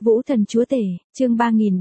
Vũ thần chúa tể, chương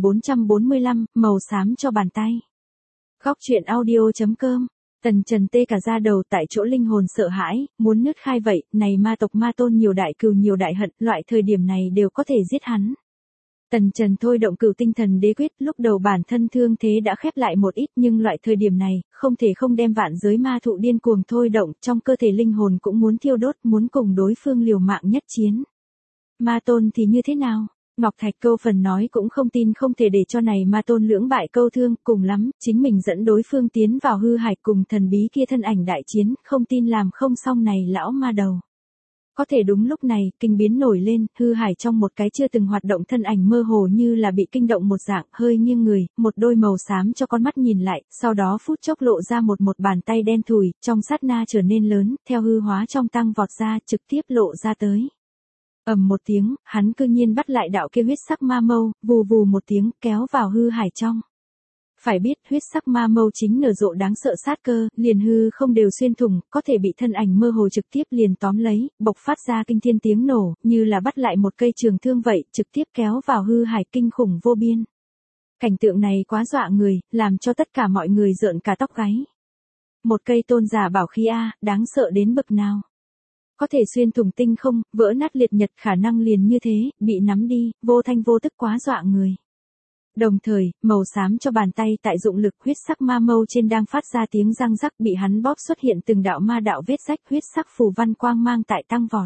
3445, màu xám cho bàn tay. Góc truyện audio.com. Tần Trần tê cả da đầu tại chỗ, linh hồn sợ hãi, muốn nứt khai vậy, này ma tộc ma tôn nhiều đại cừu nhiều đại hận, loại thời điểm này đều có thể giết hắn. Tần Trần thôi động Cửu Tinh Thần Đế Quyết, lúc đầu bản thân thương thế đã khép lại một ít, nhưng loại thời điểm này, không thể không đem vạn giới ma thụ điên cuồng thôi động, trong cơ thể linh hồn cũng muốn thiêu đốt, muốn cùng đối phương liều mạng nhất chiến. Ma tôn thì như thế nào? Ngọc Thạch Câu phần nói cũng không tin không thể để cho này ma tôn lưỡng bại câu thương, cùng lắm, chính mình dẫn đối phương tiến vào hư hải cùng thần bí kia thân ảnh đại chiến, không tin làm không xong này lão ma đầu. Có thể đúng lúc này, kinh biến nổi lên, hư hải trong một cái chưa từng hoạt động thân ảnh mơ hồ như là bị kinh động một dạng, hơi nghiêng người, một đôi màu xám cho con mắt nhìn lại, sau đó phút chốc lộ ra một bàn tay đen thùi, trong sát na trở nên lớn, theo hư hóa trong tăng vọt ra, trực tiếp lộ ra tới. Ầm một tiếng, hắn cư nhiên bắt lại đạo kia huyết sắc ma mâu, vù vù một tiếng, kéo vào hư hải trong. Phải biết, huyết sắc ma mâu chính nở rộ đáng sợ sát cơ, liền hư không đều xuyên thủng, có thể bị thân ảnh mơ hồ trực tiếp liền tóm lấy, bộc phát ra kinh thiên tiếng nổ, như là bắt lại một cây trường thương vậy, trực tiếp kéo vào hư hải kinh khủng vô biên. Cảnh tượng này quá dọa người, làm cho tất cả mọi người rợn cả tóc gáy. Một cây tôn giả bảo khí A, đáng sợ đến bậc nào. Có thể xuyên thủng tinh không, vỡ nát liệt nhật, khả năng liền như thế, bị nắm đi, vô thanh vô tức quá dọa người. Đồng thời, màu xám cho bàn tay tại dụng lực huyết sắc ma mâu trên đang phát ra tiếng răng rắc, bị hắn bóp xuất hiện từng đạo ma đạo vết rách, huyết sắc phù văn quang mang tại tăng vọt.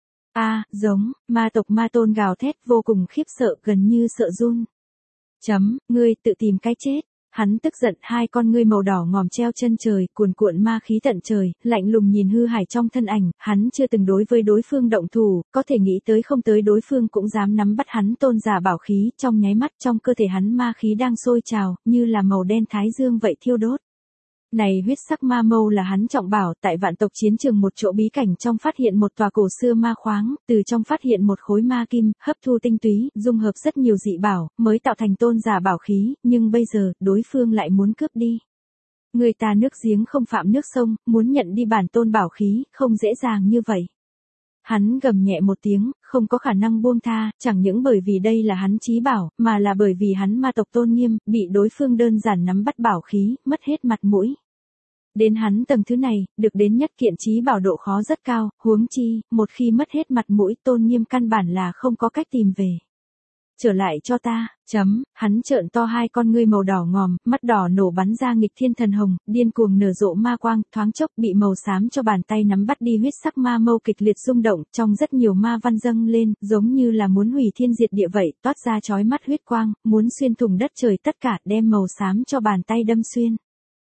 Giống, ma tộc ma tôn gào thét vô cùng khiếp sợ, gần như sợ run. Ngươi tự tìm cái chết. Hắn tức giận, hai con ngươi màu đỏ ngòm treo chân trời, cuồn cuộn ma khí tận trời, lạnh lùng nhìn hư hải trong thân ảnh, hắn chưa từng đối với đối phương động thủ, có thể nghĩ tới không tới đối phương cũng dám nắm bắt hắn tôn giả bảo khí, trong nháy mắt trong cơ thể hắn ma khí đang sôi trào, như là màu đen thái dương vậy thiêu đốt. Này huyết sắc ma mâu là hắn trọng bảo, tại vạn tộc chiến trường một chỗ bí cảnh trong phát hiện một tòa cổ xưa ma khoáng, từ trong phát hiện một khối ma kim, hấp thu tinh túy, dung hợp rất nhiều dị bảo, mới tạo thành tôn giả bảo khí, nhưng bây giờ, đối phương lại muốn cướp đi. Người ta nước giếng không phạm nước sông, muốn nhận đi bản tôn bảo khí, không dễ dàng như vậy. Hắn gầm nhẹ một tiếng, không có khả năng buông tha, chẳng những bởi vì đây là hắn chí bảo, mà là bởi vì hắn ma tộc tôn nghiêm, bị đối phương đơn giản nắm bắt bảo khí, mất hết mặt mũi. Đến hắn tầng thứ này, được đến nhất kiện chí bảo độ khó rất cao, huống chi, một khi mất hết mặt mũi tôn nghiêm căn bản là không có cách tìm về. Trở lại cho ta, hắn trợn to hai con ngươi màu đỏ ngòm, mắt đỏ nổ bắn ra nghịch thiên thần hồng, điên cuồng nở rộ ma quang, thoáng chốc bị màu xám cho bàn tay nắm bắt đi huyết sắc ma mâu kịch liệt rung động, trong rất nhiều ma văn dâng lên, giống như là muốn hủy thiên diệt địa vậy, toát ra chói mắt huyết quang, muốn xuyên thủng đất trời tất cả, đem màu xám cho bàn tay đâm xuyên.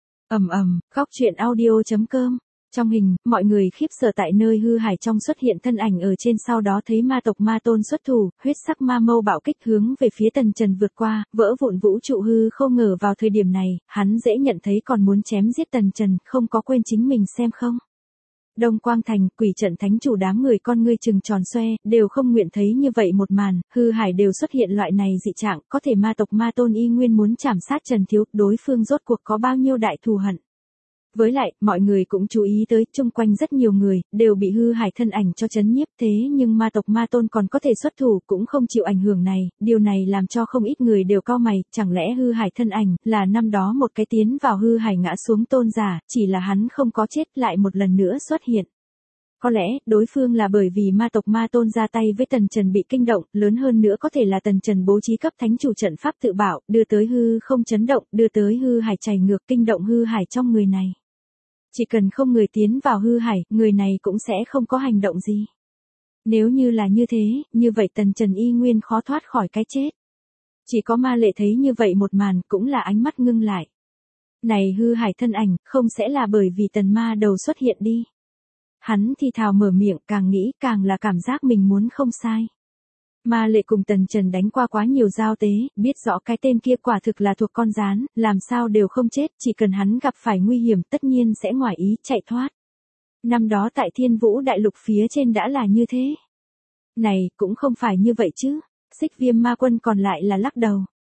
Góc truyện audio.com. Trong hình, mọi người khiếp sợ tại nơi hư hải trong xuất hiện thân ảnh ở trên, sau đó thấy ma tộc ma tôn xuất thủ, huyết sắc ma mâu bạo kích hướng về phía Tần Trần vượt qua, vỡ vụn vũ trụ hư không ngờ vào thời điểm này, hắn dễ nhận thấy còn muốn chém giết Tần Trần, không có quên chính mình xem không. Đông Quang Thành, quỷ trận thánh chủ đám người con ngươi trừng tròn xoe, đều không nguyện thấy như vậy một màn, hư hải đều xuất hiện loại này dị trạng, có thể ma tộc ma tôn y nguyên muốn trảm sát Trần Thiếu, đối phương rốt cuộc có bao nhiêu đại thù hận. Với lại, mọi người cũng chú ý tới, chung quanh rất nhiều người, đều bị hư hải thân ảnh cho chấn nhiếp, thế nhưng ma tộc ma tôn còn có thể xuất thủ, cũng không chịu ảnh hưởng này, điều này làm cho không ít người đều cau mày, chẳng lẽ hư hải thân ảnh, là năm đó một cái tiến vào hư hải ngã xuống tôn giả, chỉ là hắn không có chết lại một lần nữa xuất hiện. Có lẽ, đối phương là bởi vì ma tộc ma tôn ra tay với Tần Trần bị kinh động, lớn hơn nữa có thể là Tần Trần bố trí cấp thánh chủ trận pháp tự bảo, đưa tới hư không chấn động, đưa tới hư hải chảy ngược, kinh động hư hải trong người này. Chỉ cần không người tiến vào hư hải, người này cũng sẽ không có hành động gì. Nếu như là như thế, như vậy Tần Trần y nguyên khó thoát khỏi cái chết. Chỉ có Ma Lệ thấy như vậy một màn, cũng là ánh mắt ngưng lại. Này hư hải thân ảnh, không sẽ là bởi vì Tần ma đầu xuất hiện đi. Hắn thì thào mở miệng, càng nghĩ càng là cảm giác mình muốn không sai. Ma Lệ cùng Tần Trần đánh qua quá nhiều giao tế, biết rõ cái tên kia quả thực là thuộc con gián, làm sao đều không chết, chỉ cần hắn gặp phải nguy hiểm tất nhiên sẽ ngoài ý chạy thoát. Năm đó tại Thiên Vũ Đại Lục phía trên đã là như thế. Này, cũng không phải như vậy chứ. Xích Viêm Ma Quân còn lại là lắc đầu.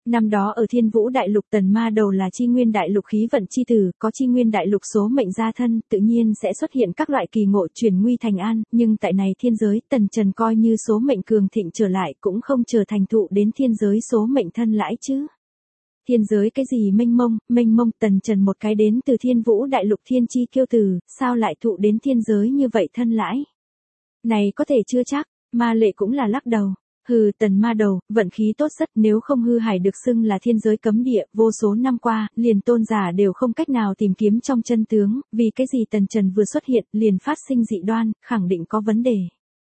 Năm đó ở Thiên Vũ Đại Lục Tần Ma Đầu là chi nguyên đại lục khí vận chi tử, có chi nguyên đại lục số mệnh gia thân, tự nhiên sẽ xuất hiện các loại kỳ ngộ chuyển nguy thành an, nhưng tại này thiên giới, Tần Trần coi như số mệnh cường thịnh trở lại cũng không chờ thành thụ đến thiên giới số mệnh thân lãi chứ. Thiên giới cái gì mênh mông, Tần Trần một cái đến từ Thiên Vũ Đại Lục thiên chi kiêu tử, sao lại thụ đến thiên giới như vậy thân lãi? Này có thể chưa chắc, Ma Lệ cũng là lắc đầu. Hừ, Tần Ma Đầu, vận khí tốt rất, nếu không Hư Hải được xưng là thiên giới cấm địa, vô số năm qua, liền tôn giả đều không cách nào tìm kiếm trong chân tướng, vì cái gì Tần Trần vừa xuất hiện, liền phát sinh dị đoan, khẳng định có vấn đề.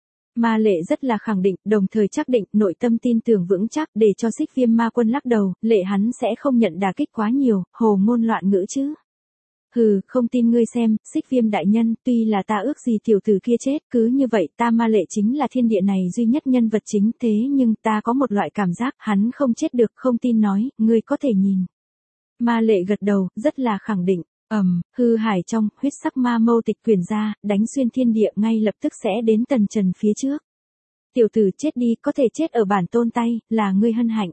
Ma Lệ rất là khẳng định, đồng thời chắc định, nội tâm tin tưởng vững chắc, để cho Xích Viêm Ma Quân lắc đầu, Lệ hắn sẽ không nhận đả kích quá nhiều, hồ ngôn loạn ngữ chứ. Hừ, không tin ngươi xem, Xích Viêm đại nhân, tuy là ta ước gì tiểu tử kia chết, cứ như vậy ta Ma Lệ chính là thiên địa này duy nhất nhân vật chính, thế nhưng ta có một loại cảm giác, hắn không chết được, không tin nói, ngươi có thể nhìn. Ma Lệ gật đầu, rất là khẳng định. Hư Hải trong, huyết sắc ma mâu tịch quyển ra, đánh xuyên thiên địa ngay lập tức sẽ đến Tần Trần phía trước. Tiểu tử chết đi, có thể chết ở bản tôn tay, là ngươi hân hạnh.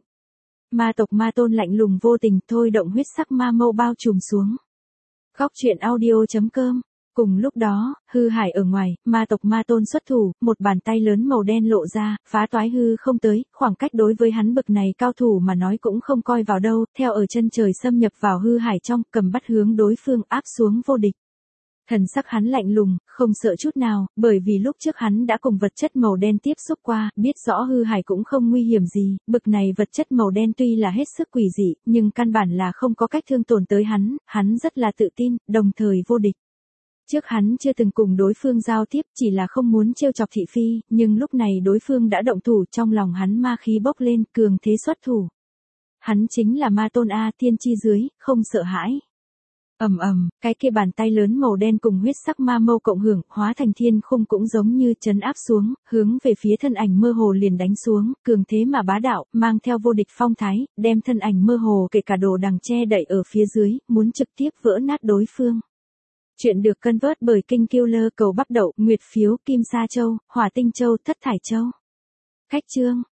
Ma tộc Ma Tôn lạnh lùng vô tình thôi động huyết sắc ma mâu bao trùm xuống. Góc truyện audio.com. Cùng lúc đó, Hư Hải ở ngoài, ma tộc Ma Tôn xuất thủ, một bàn tay lớn màu đen lộ ra, phá toái hư không tới, khoảng cách đối với hắn bực này cao thủ mà nói cũng không coi vào đâu, theo ở chân trời xâm nhập vào Hư Hải trong, cầm bắt hướng đối phương áp xuống vô địch. Thần sắc hắn lạnh lùng, không sợ chút nào, bởi vì lúc trước hắn đã cùng vật chất màu đen tiếp xúc qua, biết rõ Hư Hải cũng không nguy hiểm gì, bực này vật chất màu đen tuy là hết sức quỷ dị, nhưng căn bản là không có cách thương tổn tới hắn rất là tự tin, đồng thời vô địch. Trước hắn chưa từng cùng đối phương giao tiếp, chỉ là không muốn trêu chọc thị phi, nhưng lúc này đối phương đã động thủ, trong lòng hắn ma khí bốc lên, cường thế xuất thủ. Hắn chính là Ma Tôn A, thiên chi dưới, không sợ hãi. Cái kia bàn tay lớn màu đen cùng huyết sắc ma mâu cộng hưởng, hóa thành thiên khung cũng giống như trấn áp xuống, hướng về phía thân ảnh mơ hồ liền đánh xuống, cường thế mà bá đạo, mang theo vô địch phong thái, đem thân ảnh mơ hồ kể cả đồ đằng che đậy ở phía dưới, muốn trực tiếp vỡ nát đối phương. Chuyện được cân vớt bởi Kinh Killer cầu bắp đậu, nguyệt phiếu, kim sa châu, hỏa tinh châu, thất thải châu. Khách chương.